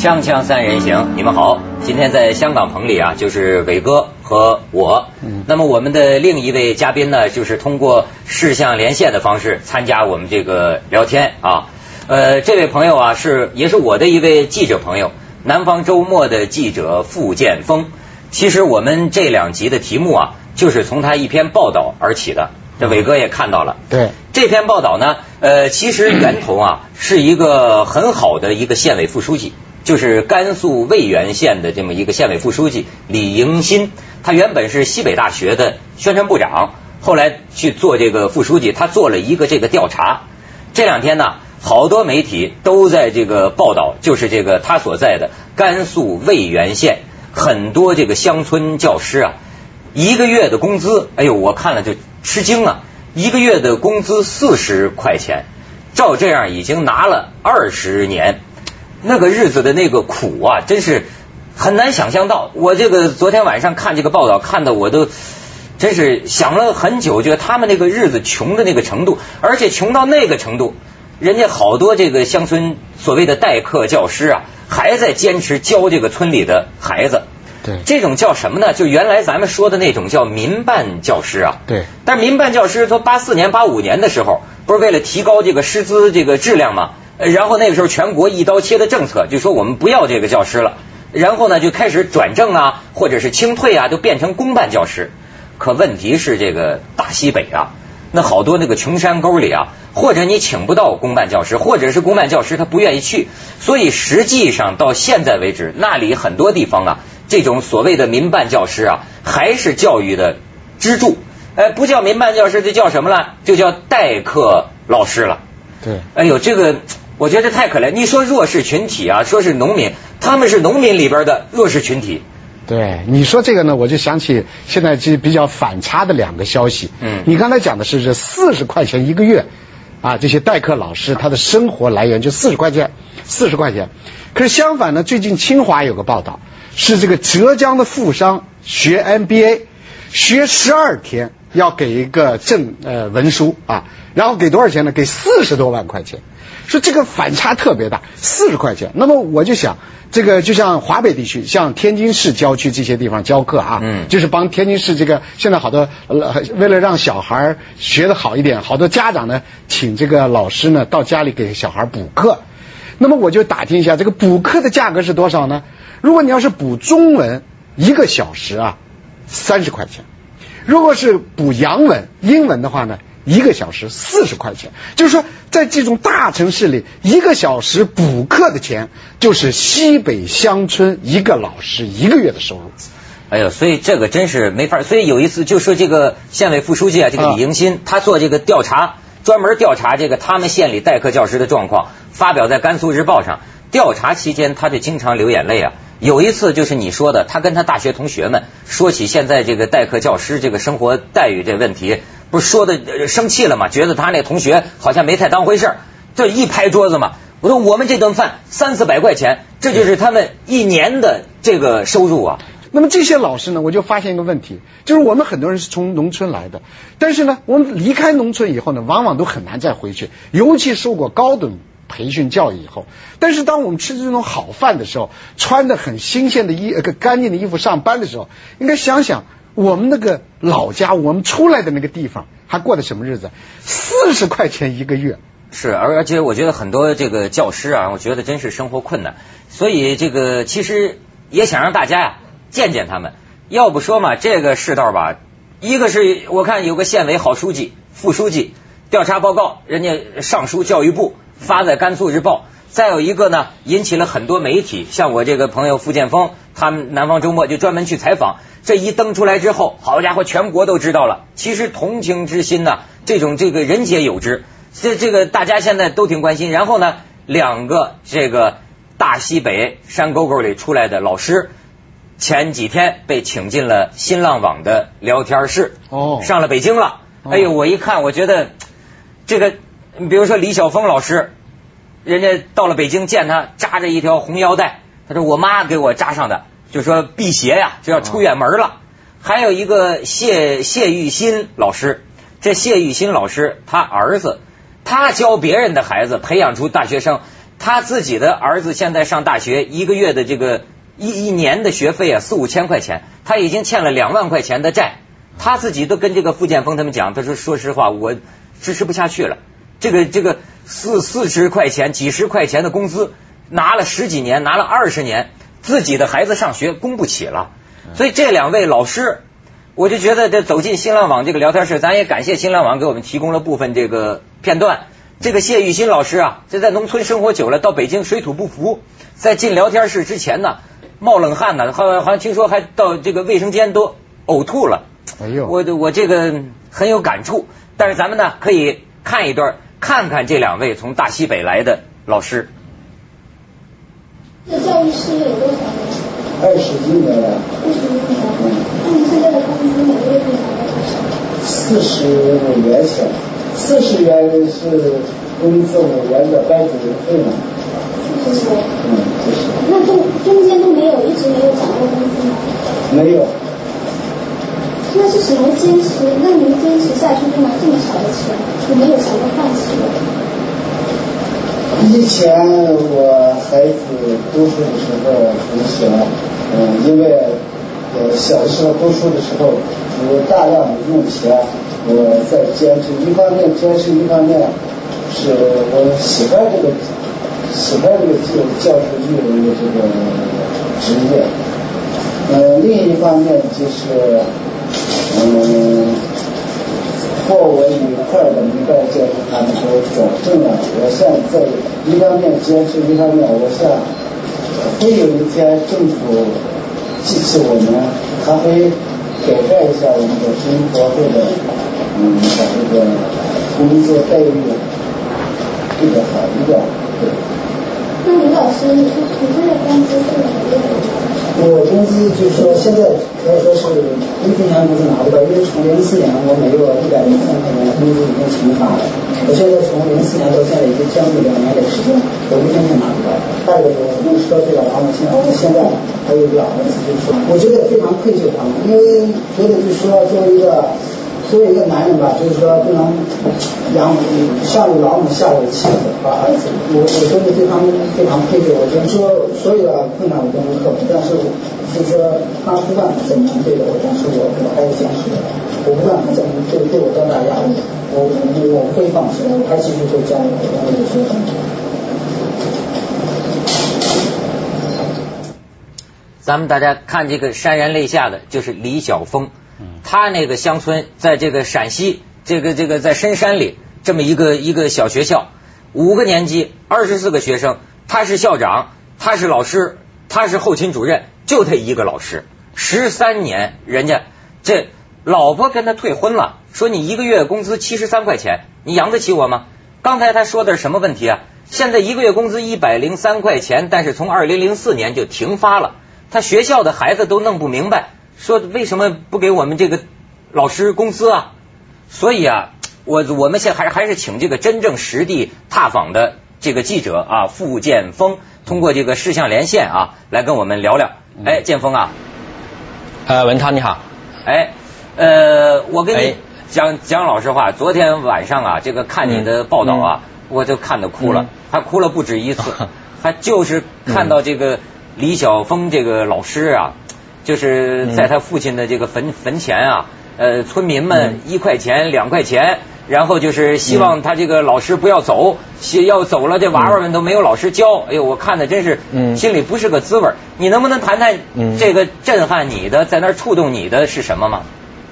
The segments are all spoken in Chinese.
锵锵三人行，你们好。今天在香港棚里啊，就是伟哥和我。那么我们的另一位嘉宾呢，就是通过视像连线的方式参加我们这个聊天啊。这位朋友啊，也是我的一位记者朋友，南方周末的记者傅建峰。其实我们这2集的题目啊，就是从他一篇报道而起的。这伟哥也看到了。 对， 这篇报道呢，其实源头啊是一个很好的一个县委副书记，就是甘肃渭源县的这么一个县委副书记李迎新。他原本是西北大学的宣传部长，后来去做这个副书记，他做了一个这个调查。这2天呢，好多媒体都在这个报道，就是这个他所在的甘肃渭源县很多这个乡村教师啊，一个月的工资，哎呦，我看了就吃惊啊！一个月的工资40块钱，照这样已经拿了20年，那个日子的那个苦啊，真是很难想象到。我这个昨天晚上看这个报道，看的我都真是想了很久，觉得他们那个日子穷的那个程度，而且穷到那个程度，人家好多这个乡村所谓的代课教师啊，还在坚持教这个村里的孩子。 对， 这种叫什么呢？就原来咱们说的那种叫民办教师啊。 对。 但是民办教师从84年、85年的时候，不是为了提高这个师资这个质量吗？然后那个时候全国一刀切的政策，就说我们不要这个教师了。然后呢，就开始转正啊，或者是清退啊，就变成公办教师。可问题是这个大西北啊，那好多那个穷山沟里啊，或者你请不到公办教师，或者是公办教师他不愿意去，所以实际上到现在为止，那里很多地方啊，这种所谓的民办教师啊，还是教育的支柱。不叫民办教师，就叫什么了？就叫代课老师了。 对， 哎呦，这个我觉得太可怜。你说弱势群体啊，说是农民，他们是农民里边的弱势群体。 对，你说这个呢，我就想起现在其实比较反差的2个消息。你刚才讲的是这40块钱一个月啊，这些代课老师他的生活来源就40块钱。可是相反呢，最近清华有个报道，是这个浙江的富商学 MBA， 学12天要给一个文书啊，然后给多少钱呢？给40多万块钱。说这个反差特别大，40块钱。那么我就想，这个就像华北地区，像天津市郊区这些地方教课啊，就是帮天津市这个现在好多为了让小孩学得好一点，好多家长呢请这个老师呢到家里给小孩补课。那么我就打听一下，这个补课的价格是多少呢？如果你要是补中文1个小时啊，30块钱；如果是补洋文、英文的话呢，1个小时40块钱。就是说在这种大城市里，1个小时补课的钱就是西北乡村1个老师1个月的收入。 哎呦，所以这个真是没法。所以有一次就说这个县委副书记啊，这个李迎新，他做这个调查，专门调查这个他们县里代课教师的状况，发表在甘肃日报上。调查期间他就经常流眼泪啊。有一次就是你说的，他跟他大学同学们说起现在这个代课教师这个生活待遇这问题，不是说的生气了吗？觉得他那同学好像没太当回事儿，这一拍桌子嘛。我说我们这顿饭300-400块钱，这就是他们1年的这个收入啊。 那么这些老师呢，我就发现一个问题，就是我们很多人是从农村来的，但是呢，我们离开农村以后呢，往往都很难再回去，尤其受过高等培训教育以后。但是当我们吃这种好饭的时候，穿的很新鲜的干净的衣服上班的时候，应该想想我们那个老家，我们出来的那个地方还过的什么日子？40块钱1个月。 是，而且我觉得很多这个教师啊，我觉得真是生活困难，所以这个其实也想让大家呀见见他们。要不说嘛，这个世道吧，一个是我看有个县委好书记、副书记调查报告，人家上书教育部发在甘肃日报。再有一个呢，引起了很多媒体，像我这个朋友傅建峰，他们南方周末就专门去采访。这一登出来之后，好家伙，全国都知道了。其实同情之心呢，这个人皆有之，这个大家现在都挺关心。然后呢，2个这个大西北山沟沟里出来的老师，前几天被请进了新浪网的聊天室，上了北京了。哎呦，我一看，我觉得这个，比如说李晓峰老师，人家到了北京见他，扎着一条红腰带，他说我妈给我扎上的，就说辟邪呀，就要出远门了。还有一个谢玉新老师，这谢玉新老师他儿子，他教别人的孩子培养出大学生， 他自己的儿子现在上大学，一个月的这个一年的学费啊4、5千块钱，他已经欠了2万块钱的债，他自己都跟这个傅建峰他们讲，他说说实话我支持不下去了，这个40块钱几十块钱的工资拿了10几年，拿了20年，自己的孩子上学供不起了。所以这2位老师，我就觉得这走进新浪网这个聊天室，咱也感谢新浪网给我们提供了部分这个片段。这个谢玉新老师啊，这在农村生活久了，到北京水土不服，在进聊天室之前呢冒冷汗呢，好像听说还到这个卫生间都呕吐了。 哎呦， 我这个很有感触。但是咱们呢可以看一段，看看这2位从大西北来的老师。 这教育事业有多少年 ？20几年了。 20几年。那你现在的工资每个月可以拿到多少 ？45元钱，40元是工资5元的班主任费嘛。 45。 就是。 那中间都没有一直没有涨过工资吗？ 没有。 那是什么坚持？那您坚持下去就拿这么少的钱，有没有想过放弃？ 以前我孩子读书的时候很喜欢，因为小时候读书的时候有大量的用钱，我在坚持，一方面坚持，一方面是我喜欢这个教师育人的这个职业，另一方面就是和我一块的民办教师他们都转正了，我现在一方面坚持，一方面我想会有一天政府记起我们，他会改善一下我们的生活或者把这个工作待遇这个好一点。 那李老师，你现在工资是哪个月的？ 我工资就是说现在可以说是1分钱工资拿不到，因为从04年我每月103块钱工资已经成发了，我现在从04年到现在已经将近2年的时间，我1分钱拿不到。再一个我60多岁了，然后现在还有2个就是说，我觉得非常愧疚他们，因为觉得就是说作为一个男人吧，就是说不能上有老母下有妻子把儿子，我真的对他们非常愧疚。我觉得说所有的困难我都能克服，但是就是说他不管怎么对我，但是我还是坚持的。我不管他怎么对我多大压力，我不会放弃，我还继续会加油。 咱们大家看这个潸然泪下的就是李晓峰。他那个乡村在这个陕西这个在深山里这么一个小学校，5个年级24个学生，他是校长，他是老师，他是后勤主任，就他一个老师，13年，人家这老婆跟他退婚了，说你1个月工资73块钱，你养得起我吗？刚才他说的是什么问题啊？现在1个月工资103块钱，但是从2004年就停发了，他学校的孩子都弄不明白，说为什么不给我们这个老师工资啊？所以啊，我们现在还是请这个真正实地踏访的这个记者啊，傅建峰，通过这个视像连线啊，来跟我们聊聊。哎，建峰啊， 文涛你好。 哎，我跟你讲老实话，昨天晚上啊，这个看你的报道啊，我就看得哭了，还哭了不止一次，还就是看到这个李晓峰这个老师啊。就是在他父亲的这个坟前啊，村民们1块钱2块钱，然后就是希望他这个老师不要走，要走了这娃娃们都没有老师教。哎呦，我看的真是心里不是个滋味。你能不能谈谈这个震撼你的，在那儿触动你的是什么吗？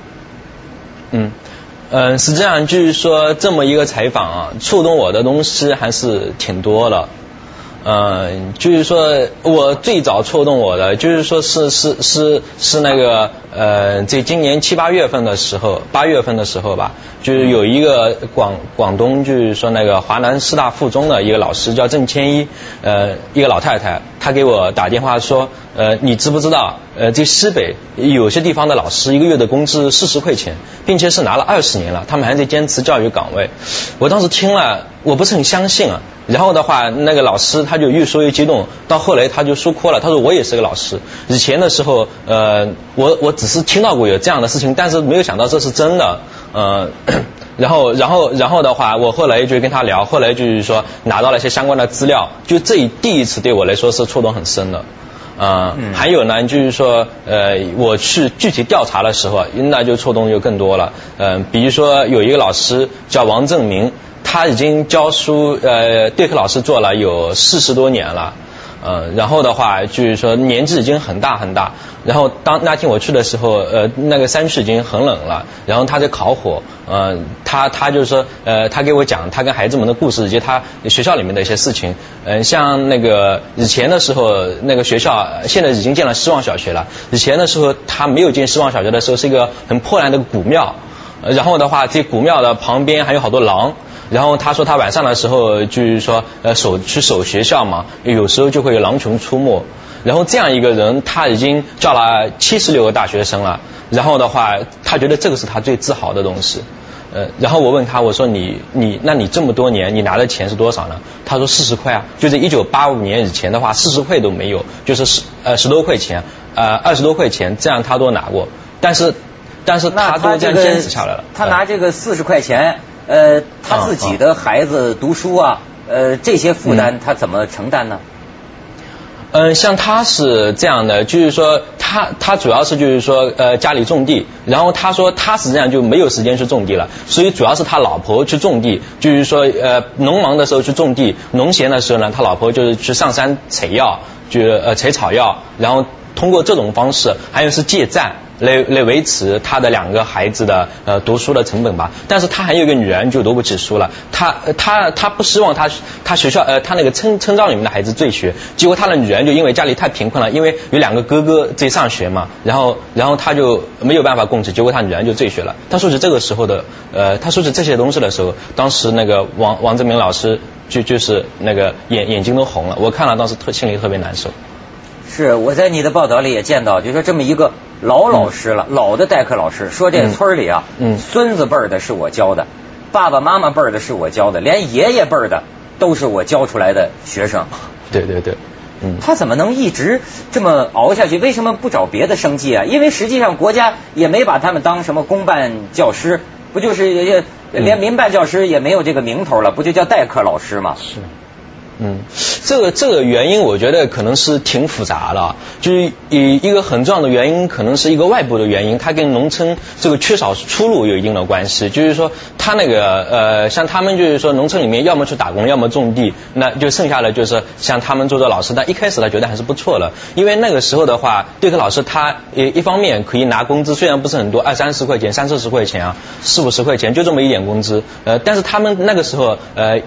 实际上就是说这么一个采访啊，触动我的东西还是挺多的。就是说我最早触动我的就是说是那个在今年7、8月份的时候，8月份的时候吧，就是有一个广东就是说那个华南师大附中的一个老师叫郑千一，一个老太太，她给我打电话说，你知不知道这西北有些地方的老师1个月的工资40块钱，并且是拿了20年了，他们还在坚持教育岗位。我当时听了我不是很相信啊，然后的话那个老师他就越说越激动，到后来他就说哭了，他说我也是个老师，以前的时候我只是听到过有这样的事情，但是没有想到这是真的。 然后的话，我后来就跟他聊，后来就是说拿到了一些相关的资料，就这第一次对我来说是触动很深的。还有呢，就是说，我去具体调查的时候，那就触动就更多了。比如说有一个老师叫王正明，他已经教书，对课老师做了有40多年了。然后的话就是说年纪已经很大很大，然后那天我去的时候，那个山区已经很冷了，然后他在烤火，他就是说，他给我讲他跟孩子们的故事以及他学校里面的一些事情，像那个以前的时候，那个学校现在已经建了希望小学了，以前的时候他没有建希望小学的时候是一个很破烂的古庙，然后的话这古庙的旁边还有好多狼。然后他说他晚上的时候就是说去守学校嘛，有时候就会有狼群出没。然后这样一个人他已经教了76个大学生了，然后的话他觉得这个是他最自豪的东西。然后我问他，我说那你这么多年你拿的钱是多少呢？他说40块啊，就是1985年以前的话40块都没有，就是10多块钱，20多块钱，这样他都拿过，但是他都这样坚持下来了。 他拿这个40块钱。他自己的孩子读书啊，这些负担他怎么承担呢？ 像他是这样的，就是说他主要是就是说家里种地，然后他说他实际上就没有时间去种地了，所以主要是他老婆去种地，就是说农忙的时候去种地，农闲的时候呢，他老婆就是去上山采药，采草药，然后通过这种方式，还有是借债来维持他的2个孩子的读书的成本吧。但是他还有一个女儿就读不起书了，他不希望他学校他那个村庄里面的孩子最学，结果他的女儿就因为家里太贫困了，因为有2个哥哥在上学嘛，然后他就没有办法供给，结果他女儿就最学了。他说起这个时候的他说起这些东西的时候，当时那个王正明老师就是那个眼睛都红了，我看了当时心里特别难受。 是我在你的报道里也见到，就说这么一个老师了，老的代课老师说这村里啊，孙子辈儿的是我教的，爸爸妈妈辈儿的是我教的，连爷爷辈儿的都是我教出来的学生。 对， 他怎么能一直这么熬下去？为什么不找别的生计啊？因为实际上国家也没把他们当什么公办教师，不就是连民办教师也没有这个名头了，不就叫代课老师吗？ 是。这个原因我觉得可能是挺复杂的，就是一个很重要的原因可能是一个外部的原因，它跟农村这个缺少出路有一定的关系。就是说他那个像他们就是说农村里面要么去打工，要么种地，那就剩下的就是像他们做老师，但一开始他觉得还是不错的，因为那个时候的话，对课老师他一方面可以拿工资，虽然不是很多，20-30块钱、30-40块钱啊，40-50块钱，就这么一点工资，但是他们那个时候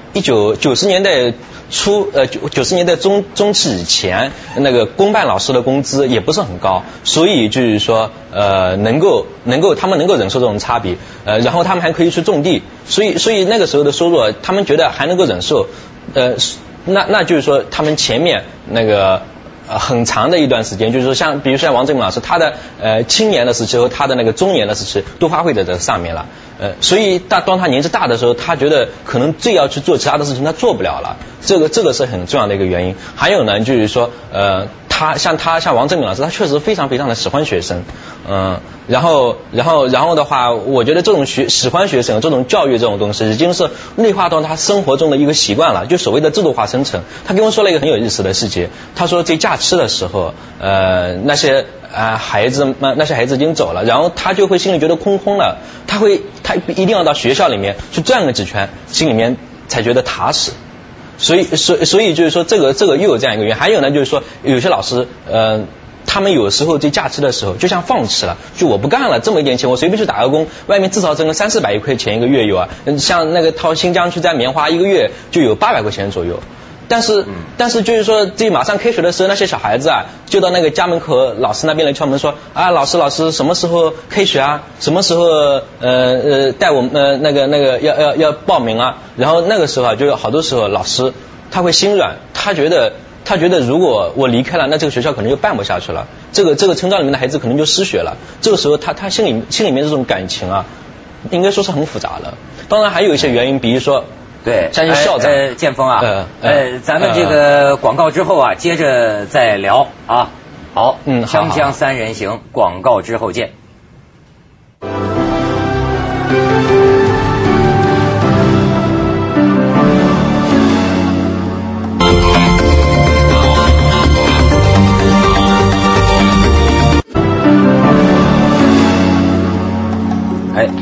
90年代初90年代中期以前，那个公办老师的工资也不是很高，所以就是说能够他们能够忍受这种差别，然后他们还可以去种地，所以那个时候的收入他们觉得还能够忍受，那就是说他们前面那个很长的一段时间，就是说比如说王正明老师，他的青年的时期和他的那个中年的时期都花费在这上面了，所以当他年纪大的时候，他觉得可能最要去做其他的事情，他做不了了，这个是很重要的一个原因。还有呢，就是说像王正明老师，他确实非常非常的喜欢学生，然后的话，我觉得这种喜欢学生这种教育这种东西已经是内化到他生活中的一个习惯了，就所谓的制度化生成。他跟我说了一个很有意思的细节，他说在假期的时候，那些孩子已经走了，然后他就会心里觉得空空了，他一定要到学校里面去转个几圈，心里面才觉得踏实。所以就是说这个又有这样一个原因。还有呢，就是说有些老师他们有时候在假期的时候就像放弃了，就我不干了，这么一点钱我随便去打个工，外面至少挣个300-400块钱一个月有啊，像那个到新疆去摘棉花一个月就有800块钱左右。但是就是说这马上开学的时候，那些小孩子啊就到那个家门口老师那边来敲门说啊，老师什么时候开学啊，什么时候带我们那个要报名啊。然后那个时候啊，就好多时候老师他会心软，他觉得如果我离开了，那这个学校可能就办不下去了，这个村庄里面的孩子可能就失学了。这个时候他心里面这种感情啊，应该说是很复杂的。当然还有一些原因，比如说对， 像校长建峰啊，咱们这个广告之后啊，接着再聊啊。好，锵锵三人行，广告之后见。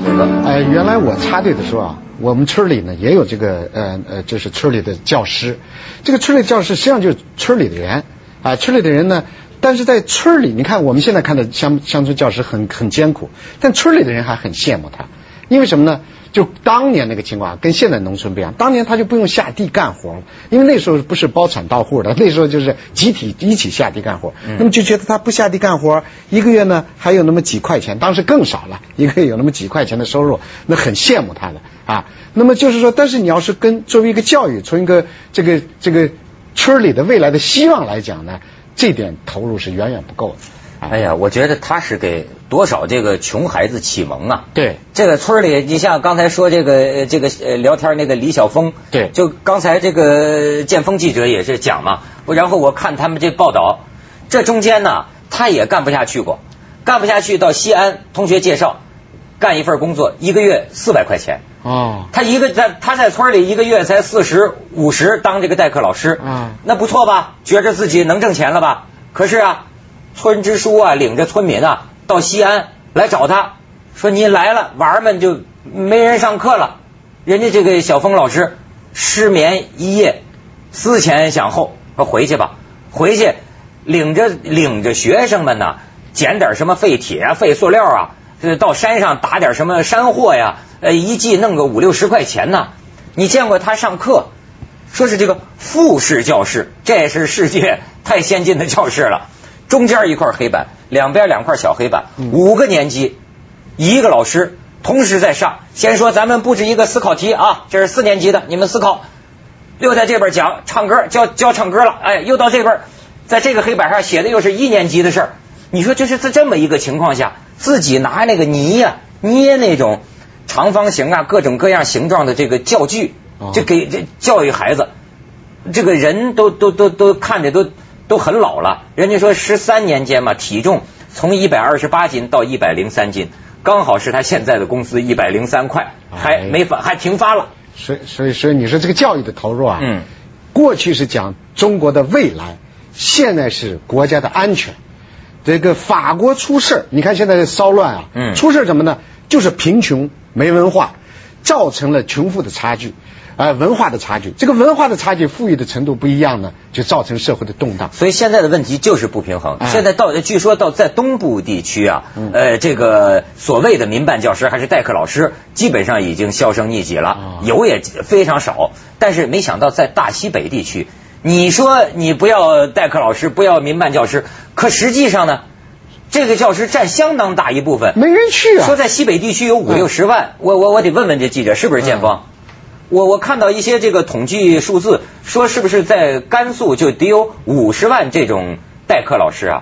原来我插队的时候啊，我们村里呢也有这个就是村里的教师。这个村里教师实际上就是村里的人啊，村里的人呢，但是在村里，你看我们现在看的乡村教师很艰苦，但村里的人还很羡慕他，因为什么呢？就当年那个情况跟现在农村不一样，当年他就不用下地干活了，因为那时候不是包产到户的，那时候就是集体一起下地干活，那么就觉得他不下地干活，一个月呢还有那么几块钱，当时更少了，一个月有那么几块钱的收入，那很羡慕他的啊。那么就是说，但是你要是作为一个教育，从一个这个村里的未来的希望来讲呢，这点投入是远远不够的。 哎呀，我觉得他是给多少这个穷孩子启蒙啊！ 对， 这个村里，你像刚才说这个聊天那个李晓峰， 对， 就刚才这个建峰记者也是讲嘛，然后我看他们这报道，这中间呢，他也干不下去过，到西安，同学介绍干一份工作，一个月400块钱。 哦， 他在村里一个月才40、50当这个代课老师，那不错吧？觉着自己能挣钱了吧？可是啊。村支书啊，领着村民啊到西安来找他，说你来了，娃儿们就没人上课了。人家这个小峰老师失眠一夜，思前想后，说回去吧，回去领着学生们呢，捡点什么废铁啊、废塑料啊，到山上打点什么山货呀，一季弄个5、60块钱呢。你见过他上课？说是这个复式教室，这是世界太先进的教室了。中间一块黑板，两边2块小黑板，5个年级1个老师同时在上。先说咱们布置一个思考题啊，这是4年级的，你们思考。又在这边讲唱歌，教唱歌了，哎，又到这边，在这个黑板上写的又是1年级的事儿。你说这是在这么一个情况下，自己拿那个泥呀捏那种长方形啊各种各样形状的这个教具，就给这教育孩子，这个人都看着都很老了。人家说13年间嘛，体重从128斤到103斤，刚好是他现在的工资103块，还停发了。 所以你说这个教育的投入啊，过去是讲中国的未来，现在是国家的安全。这个法国出事，你看现在骚乱啊，出事什么呢？就是贫穷没文化，造成了穷富的差距。文化的差距，这个文化的差距，富裕的程度不一样呢，就造成社会的动荡。 所以现在的问题就是不平衡。现在据说在东部地区啊，这个所谓的民办教师还是代课老师，基本上已经销声匿迹了，有也非常少。但是没想到在大西北地区，你说你不要代课老师，不要民办教师，可实际上呢，这个教师占相当大一部分， 没人去啊。 说在西北地区有5、60万，我得问问这记者是不是建峰。我看到一些这个统计数字，说是不是在甘肃就得有50万这种代课老师啊？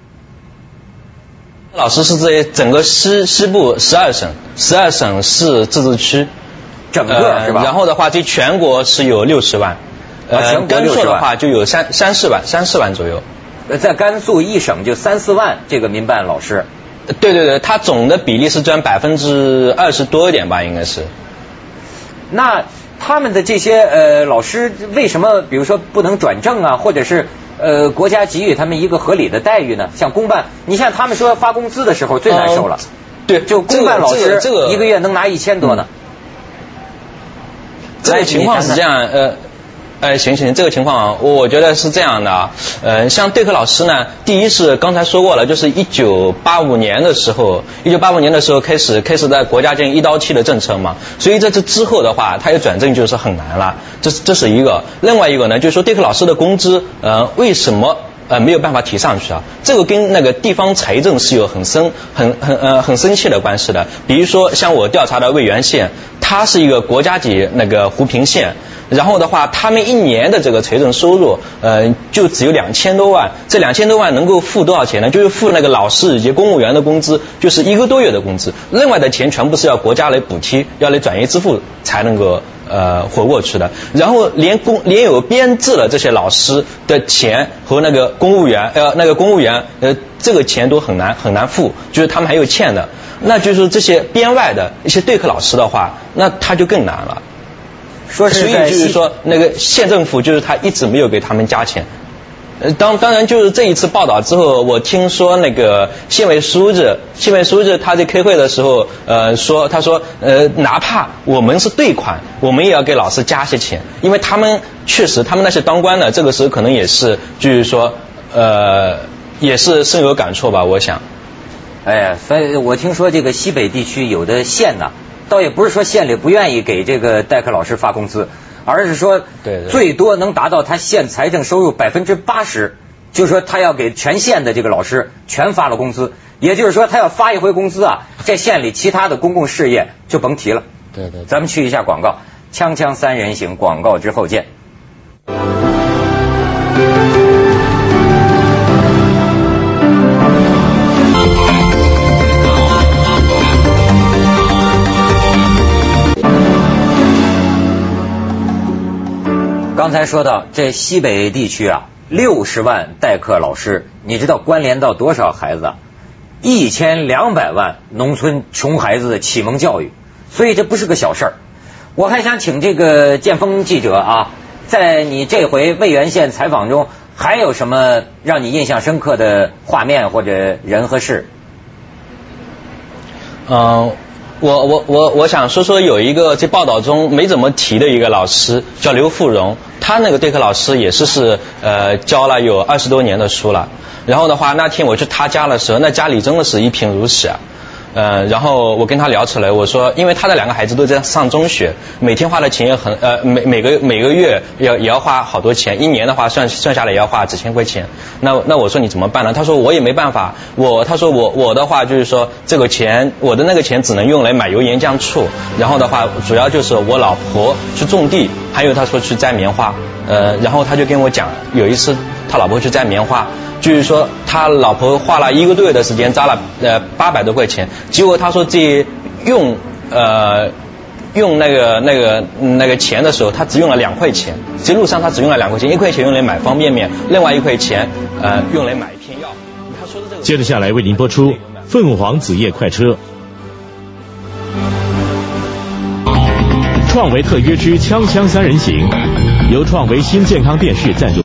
老师是在整个西部12省市自治区， 整个是吧？ 然后的话，这全国是有60万，甘肃的话就有30万左右。 在甘肃一省就3、4万这个民办老师。 对，它总的比例是占20%多一点吧，应该是。 那他们的这些老师为什么比如说不能转正啊，或者是国家给予他们一个合理的待遇呢？像公办，你像他们说发工资的时候最难受了， 对， 就公办老师一个月能拿1000多呢。 这个情况是这样，行，这个情况我觉得是这样的啊，像代课老师呢，第一是刚才说过了，就是1985年的时候开始在国家进行1刀切的政策嘛，所以在这之后的话，他要转正就是很难了，这是一个。另外一个呢，就是说代课老师的工资，为什么没有办法提上去啊？这个跟那个地方财政是有很深切的关系的。比如说像我调查的渭源县，它是一个国家级那个扶贫县。然后的话，他们1年的这个财政收入，就只有2000多万。这2000多万能够付多少钱呢？就是付那个老师以及公务员的工资，就是1个多月的工资。另外的钱全部是要国家来补贴，要来转移支付才能够活过去的。然后连有编制的这些老师的钱和那个公务员，这个钱都很难付，就是他们还有欠的。那就是这些编外的一些代课老师的话，那他就更难了。 所以就是说，那个县政府就是他一直没有给他们加钱。 当然就是这一次报道之后，我听说那个县委书记他在开会的时候，他说哪怕我们是对款，我们也要给老师加些钱，因为他们确实他们那些当官的这个时候可能也是就是说也是深有感触吧，我想。 哎呀，所以我听说这个西北地区有的县呢，倒也不是说县里不愿意给这个代课老师发工资，而是说最多能达到他县财政收入80%，就是说他要给全县的这个老师全发了工资，也就是说他要发一回工资啊，在县里其他的公共事业就甭提了。 对对， 咱们去一下广告，锵锵三人行，广告之后见。刚才说到这西北地区啊，60万代课老师，你知道关联到多少孩子啊？1200万农村穷孩子的启蒙教育，所以这不是个小事儿。我还想请这个建峰记者啊，在你这回渭源县采访中，还有什么让你印象深刻的画面或者人和事？ 我想说说有一个这报道中没怎么提的一个老师叫刘富荣，他那个代课老师也是教了有20多年的书了。然后的话，那天我去他家的时候，那家里真的是一贫如洗啊。然后我跟他聊起来，我说，因为他的2个孩子都在上中学，每天花的钱也很每个月也要花好多钱，一年的话算下来也要花几千块钱。那我说你怎么办呢？他说我也没办法，他说我的话就是说这个钱，我的那个钱只能用来买油盐酱醋，然后的话主要就是我老婆去种地，还有他说去摘棉花。然后他就跟我讲，有一次他老婆去摘棉花，就是说他老婆花了1个多月的时间摘了800多块钱，结果他说这用那个钱的时候，他只用了2块钱，这路上他只用了2块钱，1块钱用来买方便面，另外1块钱用来买一片药。他说的这个。 接着下来为您播出凤凰子夜快车。创维特约之锵锵三人行，由创维新健康电视赞助。